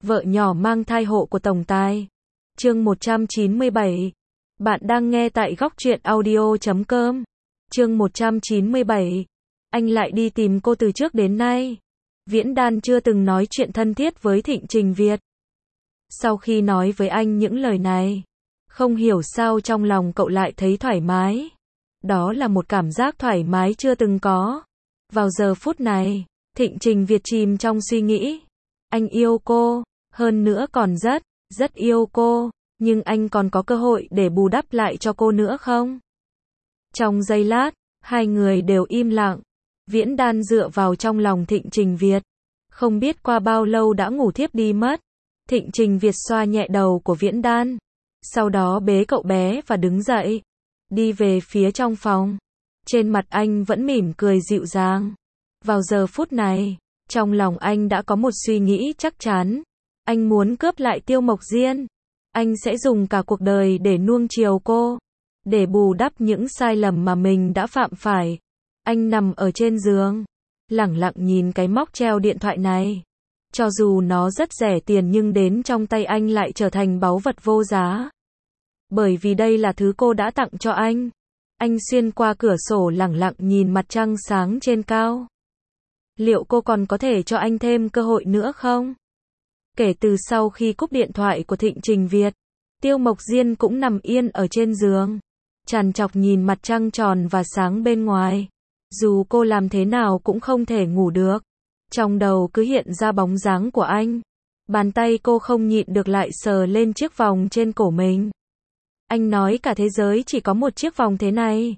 Vợ nhỏ mang thai hộ của tổng tài. Chương 197. Bạn đang nghe tại góc truyện audio.com. Chương 197. Anh lại đi tìm cô từ trước đến nay. Viễn Đan chưa từng nói chuyện thân thiết với Thịnh Trình Việt. Sau khi nói với anh những lời này, không hiểu sao trong lòng cậu lại thấy thoải mái. Đó là một cảm giác thoải mái chưa từng có. Vào giờ phút này, Thịnh Trình Việt chìm trong suy nghĩ. Anh yêu cô, hơn nữa còn rất yêu cô, nhưng anh còn có cơ hội để bù đắp lại cho cô nữa không? Trong giây lát, hai người đều im lặng. Viễn Đan dựa vào trong lòng Thịnh Trình Việt. Không biết qua bao lâu đã ngủ thiếp đi mất. Thịnh Trình Việt xoa nhẹ đầu của Viễn Đan. Sau đó bế cậu bé và đứng dậy. Đi về phía trong phòng. Trên mặt anh vẫn mỉm cười dịu dàng. Vào giờ phút này, trong lòng anh đã có một suy nghĩ chắc chắn. Anh muốn cướp lại Tiêu Mộc Diên. Anh sẽ dùng cả cuộc đời để nuông chiều cô. Để bù đắp những sai lầm mà mình đã phạm phải. Anh nằm ở trên giường. Lẳng lặng nhìn cái móc treo điện thoại này. Cho dù nó rất rẻ tiền nhưng đến trong tay anh lại trở thành báu vật vô giá. Bởi vì đây là thứ cô đã tặng cho anh. Anh xuyên qua cửa sổ lẳng lặng nhìn mặt trăng sáng trên cao. Liệu cô còn có thể cho anh thêm cơ hội nữa không? Kể từ sau khi cúp điện thoại của Thịnh Trình Việt, Tiêu Mộc Diên cũng nằm yên ở trên giường, trằn trọc nhìn mặt trăng tròn và sáng bên ngoài. Dù cô làm thế nào cũng không thể ngủ được. Trong đầu cứ hiện ra bóng dáng của anh. Bàn tay cô không nhịn được lại sờ lên chiếc vòng trên cổ mình. Anh nói cả thế giới chỉ có một chiếc vòng thế này.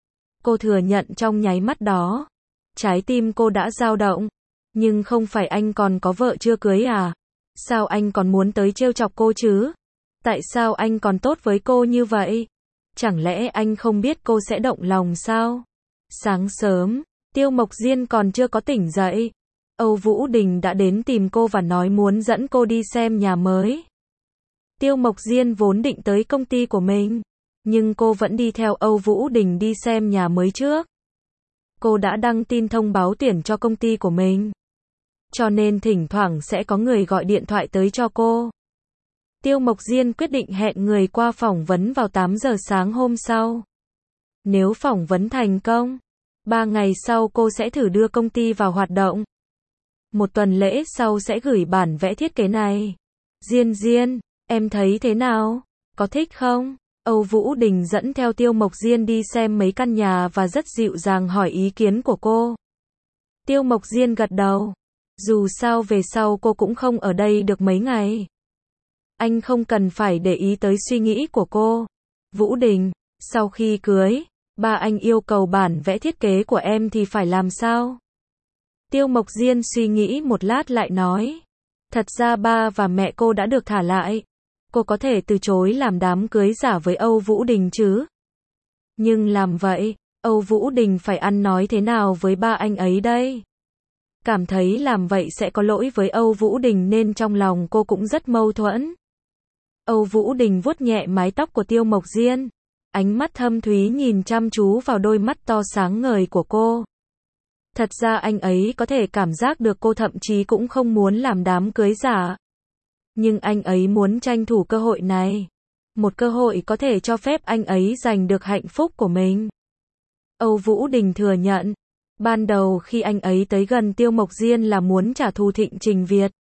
Cô thừa nhận trong nháy mắt đó. Trái tim cô đã dao động. Nhưng không phải anh còn có vợ chưa cưới à? Sao anh còn muốn tới trêu chọc cô chứ? Tại sao anh còn tốt với cô như vậy? Chẳng lẽ anh không biết cô sẽ động lòng sao? Sáng sớm, Tiêu Mộc Diên còn chưa có tỉnh dậy. Âu Vũ Đình đã đến tìm cô và nói muốn dẫn cô đi xem nhà mới. Tiêu Mộc Diên vốn định tới công ty của mình, nhưng cô vẫn đi theo Âu Vũ Đình đi xem nhà mới trước. Cô đã đăng tin thông báo tuyển cho công ty của mình. Cho nên thỉnh thoảng sẽ có người gọi điện thoại tới cho cô. Tiêu Mộc Diên quyết định hẹn người qua phỏng vấn vào 8 giờ sáng hôm sau. Nếu phỏng vấn thành công, 3 ngày sau cô sẽ thử đưa công ty vào hoạt động. Một tuần lễ sau sẽ gửi bản vẽ thiết kế này. Diên, em thấy thế nào? Có thích không? Âu Vũ Đình dẫn theo Tiêu Mộc Diên đi xem mấy căn nhà và rất dịu dàng hỏi ý kiến của cô. Tiêu Mộc Diên gật đầu. Dù sao về sau cô cũng không ở đây được mấy ngày. Anh không cần phải để ý tới suy nghĩ của cô. Vũ Đình, sau khi cưới, ba anh yêu cầu bản vẽ thiết kế của em thì phải làm sao? Tiêu Mộc Diên suy nghĩ một lát lại nói. Thật ra ba và mẹ cô đã được thả lại. Cô có thể từ chối làm đám cưới giả với Âu Vũ Đình chứ? Nhưng làm vậy, Âu Vũ Đình phải ăn nói thế nào với ba anh ấy đây? Cảm thấy làm vậy sẽ có lỗi với Âu Vũ Đình nên trong lòng cô cũng rất mâu thuẫn. Âu Vũ Đình vuốt nhẹ mái tóc của Tiêu Mộc Diên. Ánh mắt thâm thúy nhìn chăm chú vào đôi mắt to sáng ngời của cô. Thật ra anh ấy có thể cảm giác được cô thậm chí cũng không muốn làm đám cưới giả. Nhưng anh ấy muốn tranh thủ cơ hội này. Một cơ hội có thể cho phép anh ấy giành được hạnh phúc của mình. Âu Vũ Đình thừa nhận. Ban đầu khi anh ấy tới gần Tiêu Mộc Diên là muốn trả thù Thịnh Trình Việt.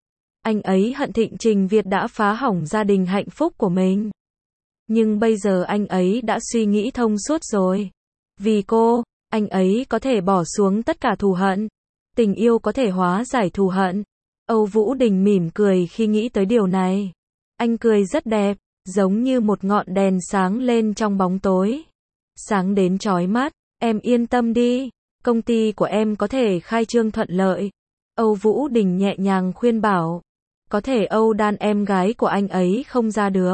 Anh ấy hận Thịnh Trình Việt đã phá hỏng gia đình hạnh phúc của mình. Nhưng bây giờ anh ấy đã suy nghĩ thông suốt rồi. Vì cô, anh ấy có thể bỏ xuống tất cả thù hận. Tình yêu có thể hóa giải thù hận. Âu Vũ Đình mỉm cười khi nghĩ tới điều này. Anh cười rất đẹp, giống như một ngọn đèn sáng lên trong bóng tối. Sáng đến chói mắt, em yên tâm đi. Công ty của em có thể khai trương thuận lợi. Âu Vũ Đình nhẹ nhàng khuyên bảo. Có thể Âu Đan em gái của anh ấy không ra được.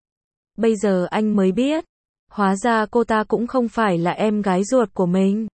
Bây giờ anh mới biết. Hóa ra cô ta cũng không phải là em gái ruột của mình.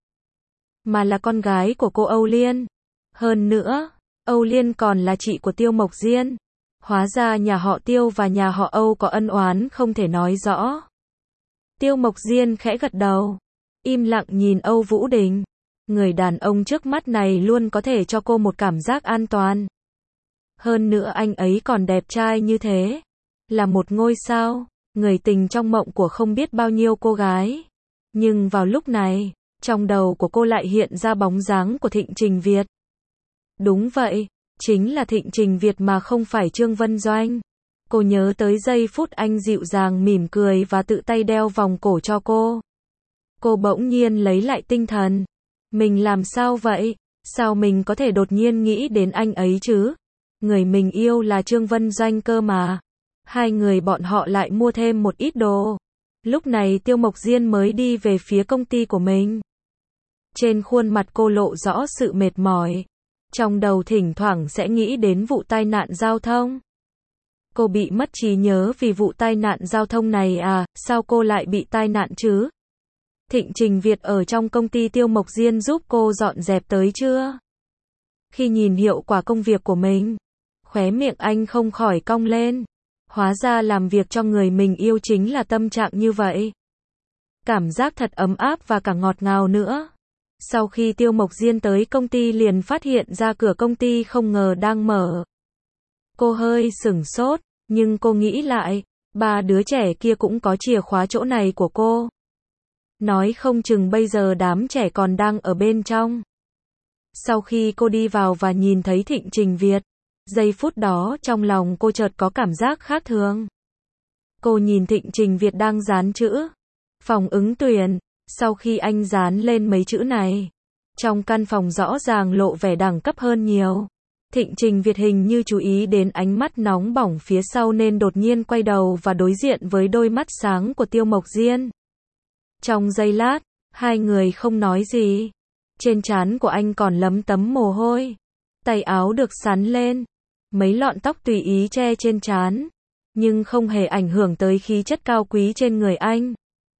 Mà là con gái của cô Âu Liên. Hơn nữa, Âu Liên còn là chị của Tiêu Mộc Diên. Hóa ra nhà họ Tiêu và nhà họ Âu có ân oán không thể nói rõ. Tiêu Mộc Diên khẽ gật đầu. Im lặng nhìn Âu Vũ Đình. Người đàn ông trước mắt này luôn có thể cho cô một cảm giác an toàn. Hơn nữa anh ấy còn đẹp trai như thế. Là một ngôi sao, người tình trong mộng của không biết bao nhiêu cô gái. Nhưng vào lúc này, trong đầu của cô lại hiện ra bóng dáng của Thịnh Trình Việt. Đúng vậy, chính là Thịnh Trình Việt mà không phải Trương Vân Doanh. Cô nhớ tới giây phút anh dịu dàng mỉm cười và tự tay đeo vòng cổ cho cô. Cô bỗng nhiên lấy lại tinh thần. Mình làm sao vậy? Sao mình có thể đột nhiên nghĩ đến anh ấy chứ? Người mình yêu là Trương Vân Doanh cơ mà. Hai người bọn họ lại mua thêm một ít đồ. Lúc này Tiêu Mộc Diên mới đi về phía công ty của mình. Trên khuôn mặt cô lộ rõ sự mệt mỏi. Trong đầu thỉnh thoảng sẽ nghĩ đến vụ tai nạn giao thông. Cô bị mất trí nhớ vì vụ tai nạn giao thông này à, sao cô lại bị tai nạn chứ? Thịnh Trình Việt ở trong công ty Tiêu Mộc Diên giúp cô dọn dẹp tới chưa? Khi nhìn hiệu quả công việc của mình, khóe miệng anh không khỏi cong lên. Hóa ra làm việc cho người mình yêu chính là tâm trạng như vậy. Cảm giác thật ấm áp và cả ngọt ngào nữa. Sau khi Tiêu Mộc Diên tới công ty liền phát hiện ra cửa công ty không ngờ đang mở. Cô hơi sửng sốt, nhưng cô nghĩ lại, ba đứa trẻ kia cũng có chìa khóa chỗ này của cô. Nói không chừng bây giờ đám trẻ còn đang ở bên trong. Sau khi cô đi vào và nhìn thấy Thịnh Trình Việt, giây phút đó trong lòng cô chợt có cảm giác khác thường. Cô nhìn Thịnh Trình Việt đang dán chữ phòng ứng tuyển. Sau khi anh dán lên mấy chữ này, trong căn phòng rõ ràng lộ vẻ đẳng cấp hơn nhiều. Thịnh Trình Việt hình như chú ý đến ánh mắt nóng bỏng phía sau nên đột nhiên quay đầu và đối diện với đôi mắt sáng của Tiêu Mộc Diên. Trong giây lát, hai người không nói gì. Trên trán của anh còn lấm tấm mồ hôi. Tay áo được xắn lên. Mấy lọn tóc tùy ý che trên trán. Nhưng không hề ảnh hưởng tới khí chất cao quý trên người anh.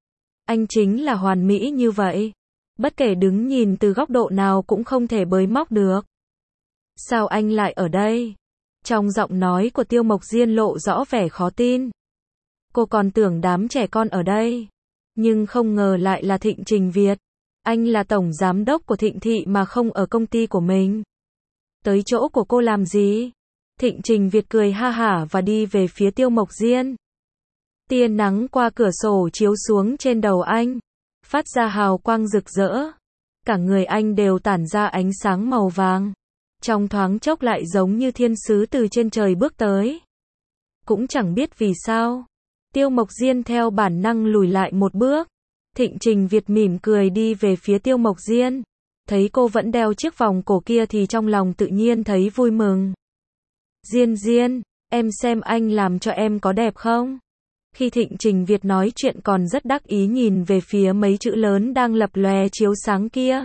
Anh chính là hoàn mỹ như vậy. Bất kể đứng nhìn từ góc độ nào cũng không thể bới móc được. Sao anh lại ở đây? Trong giọng nói của Tiêu Mộc Diên lộ rõ vẻ khó tin. Cô còn tưởng đám trẻ con ở đây. Nhưng không ngờ lại là Thịnh Trình Việt. Anh là tổng giám đốc của Thịnh Thị mà không ở công ty của mình. Tới chỗ của cô làm gì? Thịnh Trình Việt cười ha hả và đi về phía Tiêu Mộc Diên. Tia nắng qua cửa sổ chiếu xuống trên đầu anh, phát ra hào quang rực rỡ. Cả người anh đều tản ra ánh sáng màu vàng. Trong thoáng chốc lại giống như thiên sứ từ trên trời bước tới. Cũng chẳng biết vì sao. Tiêu Mộc Diên theo bản năng lùi lại một bước. Thịnh Trình Việt mỉm cười đi về phía Tiêu Mộc Diên. Thấy cô vẫn đeo chiếc vòng cổ kia thì trong lòng tự nhiên thấy vui mừng. Diên Diên, em xem anh làm cho em có đẹp không? Khi Thịnh Trình Việt nói chuyện còn rất đắc ý nhìn về phía mấy chữ lớn đang lập lòe chiếu sáng kia.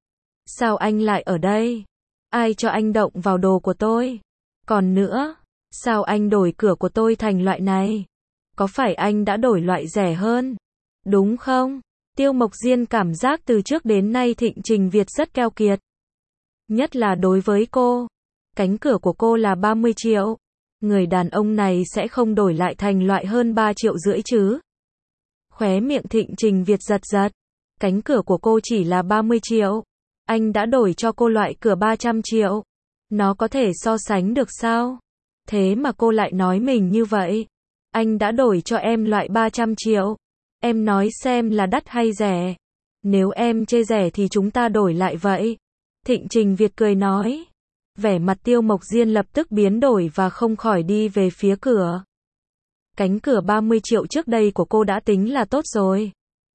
Sao anh lại ở đây? Ai cho anh động vào đồ của tôi? Còn nữa, sao anh đổi cửa của tôi thành loại này? Có phải anh đã đổi loại rẻ hơn? Đúng không? Tiêu Mộc Diên cảm giác từ trước đến nay Thịnh Trình Việt rất keo kiệt. Nhất là đối với cô. Cánh cửa của cô là 30 triệu. Người đàn ông này sẽ không đổi lại thành loại hơn 3,5 triệu chứ. Khóe miệng Thịnh Trình Việt giật giật. Cánh cửa của cô chỉ là 30 triệu. Anh đã đổi cho cô loại cửa 300 triệu. Nó có thể so sánh được sao? Thế mà cô lại nói mình như vậy. Anh đã đổi cho em loại 300 triệu. Em nói xem là đắt hay rẻ. Nếu em chê rẻ thì chúng ta đổi lại vậy. Thịnh Trình Việt cười nói. Vẻ mặt Tiêu Mộc Diên lập tức biến đổi và không khỏi đi về phía cửa. Cánh cửa 30 triệu trước đây của cô đã tính là tốt rồi.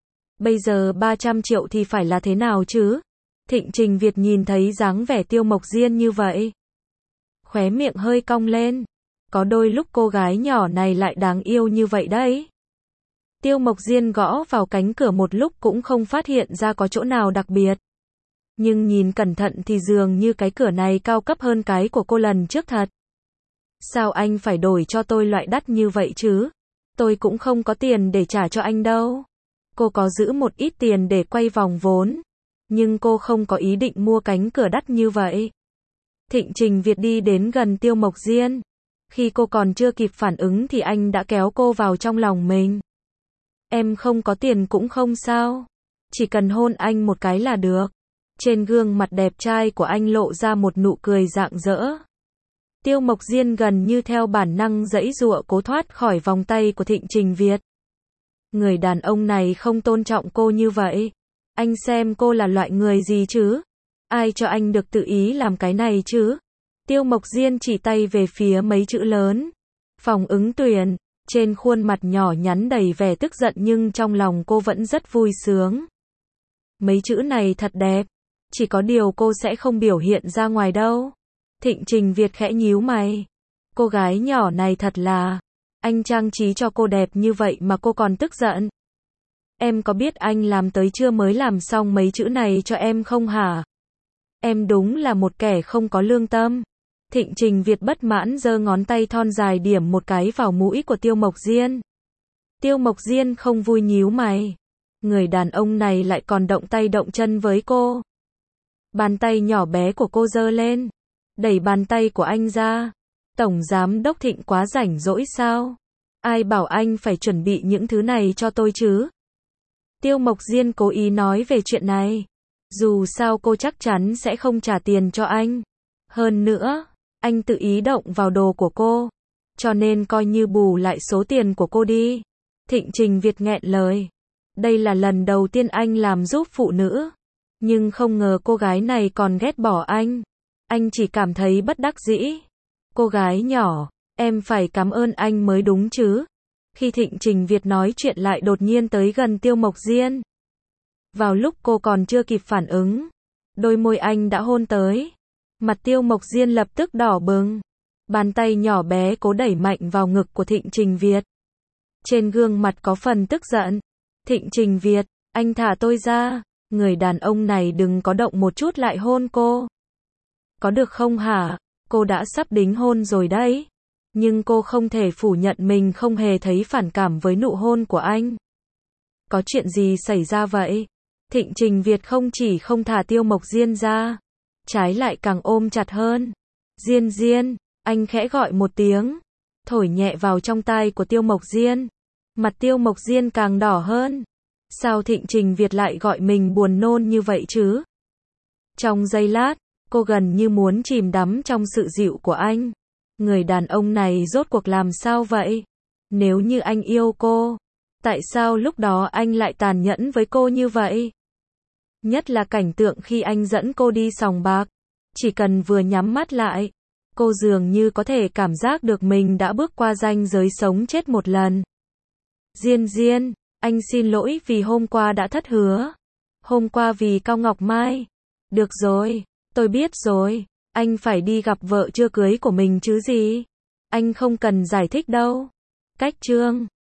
Bây giờ 300 triệu thì phải là thế nào chứ? Thịnh Trình Việt nhìn thấy dáng vẻ Tiêu Mộc Diên như vậy. Khóe miệng hơi cong lên. Có đôi lúc cô gái nhỏ này lại đáng yêu như vậy đấy. Tiêu Mộc Diên gõ vào cánh cửa một lúc cũng không phát hiện ra có chỗ nào đặc biệt. Nhưng nhìn cẩn thận thì dường như cái cửa này cao cấp hơn cái của cô lần trước thật. Sao anh phải đổi cho tôi loại đắt như vậy chứ? Tôi cũng không có tiền để trả cho anh đâu. Cô có giữ một ít tiền để quay vòng vốn. Nhưng cô không có ý định mua cánh cửa đắt như vậy. Thịnh Trình Việt đi đến gần Tiêu Mộc Diên. Khi cô còn chưa kịp phản ứng thì anh đã kéo cô vào trong lòng mình. Em không có tiền cũng không sao. Chỉ cần hôn anh một cái là được. Trên gương mặt đẹp trai của anh lộ ra một nụ cười rạng rỡ. Tiêu Mộc Diên gần như theo bản năng giãy giụa cố thoát khỏi vòng tay của Thịnh Trình Việt. Người đàn ông này không tôn trọng cô như vậy. Anh xem cô là loại người gì chứ? Ai cho anh được tự ý làm cái này chứ? Tiêu Mộc Diên chỉ tay về phía mấy chữ lớn. Phòng ứng tuyển. Trên khuôn mặt nhỏ nhắn đầy vẻ tức giận nhưng trong lòng cô vẫn rất vui sướng. Mấy chữ này thật đẹp. Chỉ có điều cô sẽ không biểu hiện ra ngoài đâu. Thịnh Trình Việt khẽ nhíu mày. Cô gái nhỏ này thật là... Anh trang trí cho cô đẹp như vậy mà cô còn tức giận. Em có biết anh làm tới chưa mới làm xong mấy chữ này cho em không hả? Em đúng là một kẻ không có lương tâm. Thịnh Trình Việt bất mãn giơ ngón tay thon dài điểm một cái vào mũi của Tiêu Mộc Diên. Tiêu Mộc Diên không vui nhíu mày. Người đàn ông này lại còn động tay động chân với cô. Bàn tay nhỏ bé của cô giơ lên. Đẩy bàn tay của anh ra. Tổng giám đốc Thịnh quá rảnh rỗi sao? Ai bảo anh phải chuẩn bị những thứ này cho tôi chứ? Tiêu Mộc Diên cố ý nói về chuyện này. Dù sao cô chắc chắn sẽ không trả tiền cho anh. Hơn nữa, anh tự ý động vào đồ của cô. Cho nên coi như bù lại số tiền của cô đi. Thịnh Trình Việt nghẹn lời. Đây là lần đầu tiên anh làm giúp phụ nữ. Nhưng không ngờ cô gái này còn ghét bỏ anh. Anh chỉ cảm thấy bất đắc dĩ. Cô gái nhỏ, em phải cảm ơn anh mới đúng chứ. Khi Thịnh Trình Việt nói chuyện lại đột nhiên tới gần Tiêu Mộc Diên. Vào lúc cô còn chưa kịp phản ứng, đôi môi anh đã hôn tới. Mặt Tiêu Mộc Diên lập tức đỏ bừng. Bàn tay nhỏ bé cố đẩy mạnh vào ngực của Thịnh Trình Việt. Trên gương mặt có phần tức giận. Thịnh Trình Việt, anh thả tôi ra. Người đàn ông này đừng có động một chút lại hôn cô. Có được không hả? Cô đã sắp đính hôn rồi đấy. Nhưng cô không thể phủ nhận mình không hề thấy phản cảm với nụ hôn của anh. Có chuyện gì xảy ra vậy? Thịnh Trình Việt không chỉ không thả Tiêu Mộc Diên ra, trái lại càng ôm chặt hơn. Diên Diên, anh khẽ gọi một tiếng, thổi nhẹ vào trong tai của Tiêu Mộc Diên. Mặt Tiêu Mộc Diên càng đỏ hơn. Sao Thịnh Trình Việt lại gọi mình buồn nôn như vậy chứ? Trong giây lát, cô gần như muốn chìm đắm trong sự dịu của anh. Người đàn ông này rốt cuộc làm sao vậy? Nếu như anh yêu cô, tại sao lúc đó anh lại tàn nhẫn với cô như vậy? Nhất là cảnh tượng khi anh dẫn cô đi sòng bạc. Chỉ cần vừa nhắm mắt lại, cô dường như có thể cảm giác được mình đã bước qua ranh giới sống chết một lần. Diên Diên, anh xin lỗi vì hôm qua đã thất hứa. Hôm qua vì Cao Ngọc Mai. Được rồi, tôi biết rồi. Anh phải đi gặp vợ chưa cưới của mình chứ gì. Anh không cần giải thích đâu. Cách chương